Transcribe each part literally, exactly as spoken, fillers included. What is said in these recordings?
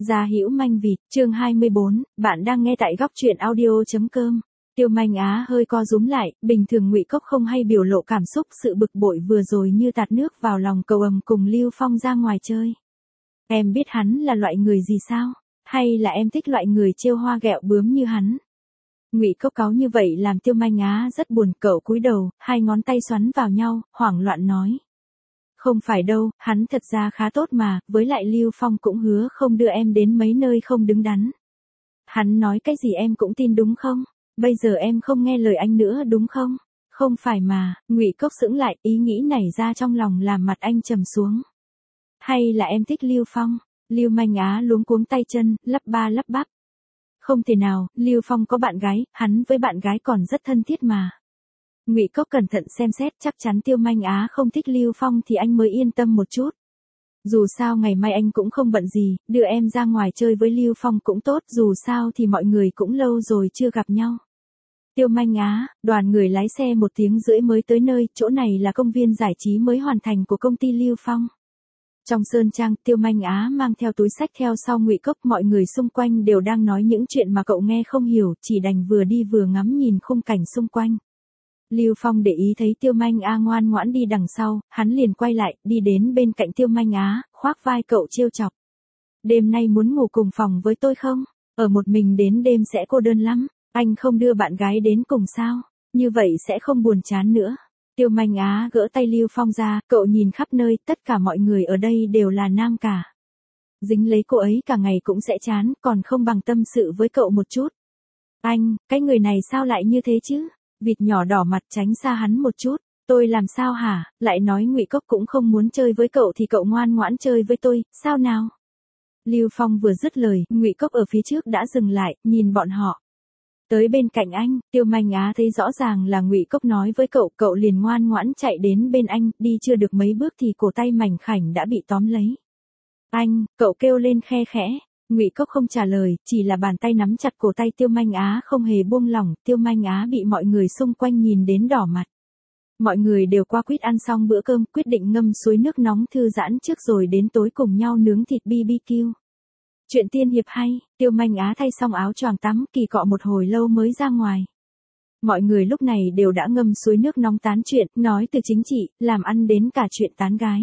Gia Hữu Manh Vịt, chương hai mươi bốn, bạn đang nghe tại góc truyện audio.com. Tiêu Manh Á hơi co rúm lại, bình thường Ngụy Cốc không hay biểu lộ cảm xúc, sự bực bội vừa rồi như tạt nước vào lòng cầu ầm cùng Lưu Phong ra ngoài chơi. Em biết hắn là loại người gì sao? Hay là em thích loại người trêu hoa ghẹo bướm như hắn? Ngụy Cốc cáu như vậy làm Tiêu Manh Á rất buồn, cậu cúi đầu, hai ngón tay xoắn vào nhau, hoảng loạn nói. Không phải đâu, hắn thật ra khá tốt mà, với lại Lưu Phong cũng hứa không đưa em đến mấy nơi không đứng đắn. Hắn nói cái gì em cũng tin đúng không? Bây giờ em không nghe lời anh nữa đúng không? Không phải mà, Ngụy Cốc sững lại, ý nghĩ nảy ra trong lòng làm mặt anh trầm xuống. Hay là em thích Lưu Phong? Lưu Manh Á luống cuống tay chân, lắp ba lắp bắp. Không thể nào, Lưu Phong có bạn gái, hắn với bạn gái còn rất thân thiết mà. Ngụy Cốc cẩn thận xem xét, chắc chắn Tiêu Manh Á không thích Lưu Phong thì anh mới yên tâm một chút. Dù sao ngày mai anh cũng không bận gì, đưa em ra ngoài chơi với Lưu Phong cũng tốt, dù sao thì mọi người cũng lâu rồi chưa gặp nhau. Tiêu Manh Á, đoàn người lái xe một tiếng rưỡi mới tới nơi, chỗ này là công viên giải trí mới hoàn thành của công ty Lưu Phong. Trong sơn trang, Tiêu Manh Á mang theo túi xách theo sau Ngụy Cốc, mọi người xung quanh đều đang nói những chuyện mà cậu nghe không hiểu, chỉ đành vừa đi vừa ngắm nhìn khung cảnh xung quanh. Lưu Phong để ý thấy Tiêu Manh Á ngoan ngoãn đi đằng sau, hắn liền quay lại, đi đến bên cạnh Tiêu Manh Á, khoác vai cậu trêu chọc. Đêm nay muốn ngủ cùng phòng với tôi không? Ở một mình đến đêm sẽ cô đơn lắm, anh không đưa bạn gái đến cùng sao? Như vậy sẽ không buồn chán nữa. Tiêu Manh Á gỡ tay Lưu Phong ra, cậu nhìn khắp nơi, tất cả mọi người ở đây đều là nam cả. Dính lấy cô ấy cả ngày cũng sẽ chán, còn không bằng tâm sự với cậu một chút. Anh, cái người này sao lại như thế chứ? Vịt nhỏ đỏ mặt tránh xa hắn một chút. Tôi làm sao hả? Lại nói Ngụy Cốc cũng không muốn chơi với cậu thì cậu ngoan ngoãn chơi với tôi, sao nào? Lưu Phong vừa dứt lời, Ngụy Cốc ở phía trước đã dừng lại, nhìn bọn họ. Tới bên cạnh anh, Tiêu Manh Á thấy rõ ràng là Ngụy Cốc nói với cậu, cậu liền ngoan ngoãn chạy đến bên anh, đi chưa được mấy bước thì cổ tay mảnh khảnh đã bị tóm lấy. Anh, cậu kêu lên khe khẽ. Ngụy Cốc không trả lời, chỉ là bàn tay nắm chặt cổ tay Tiêu Manh Á không hề buông lỏng, Tiêu Manh Á bị mọi người xung quanh nhìn đến đỏ mặt. Mọi người đều qua quýt ăn xong bữa cơm, quyết định ngâm suối nước nóng thư giãn trước rồi đến tối cùng nhau nướng thịt bê bê kiu. Chuyện tiên hiệp hay, Tiêu Manh Á thay xong áo choàng tắm, kỳ cọ một hồi lâu mới ra ngoài. Mọi người lúc này đều đã ngâm suối nước nóng tán chuyện, nói từ chính trị, làm ăn đến cả chuyện tán gái.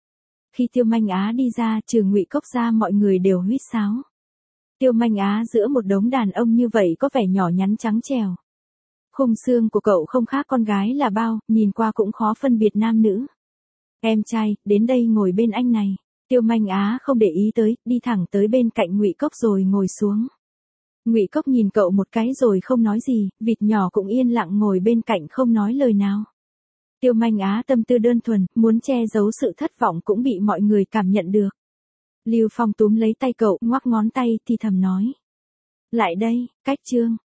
Khi Tiêu Manh Á đi ra, trừ Ngụy Cốc ra mọi người đều huýt sáo. Tiêu Manh Á giữa một đống đàn ông như vậy có vẻ nhỏ nhắn trắng trẻo. Khung xương của cậu không khác con gái là bao, nhìn qua cũng khó phân biệt nam nữ. Em trai, đến đây ngồi bên anh này. Tiêu Manh Á không để ý tới, đi thẳng tới bên cạnh Ngụy Cốc rồi ngồi xuống. Ngụy Cốc nhìn cậu một cái rồi không nói gì, vịt nhỏ cũng yên lặng ngồi bên cạnh không nói lời nào. Tiêu Manh Á tâm tư đơn thuần, muốn che giấu sự thất vọng cũng bị mọi người cảm nhận được. Lưu Phong túm lấy tay cậu, ngoắc ngón tay thì thầm nói. Lại đây, cách trương,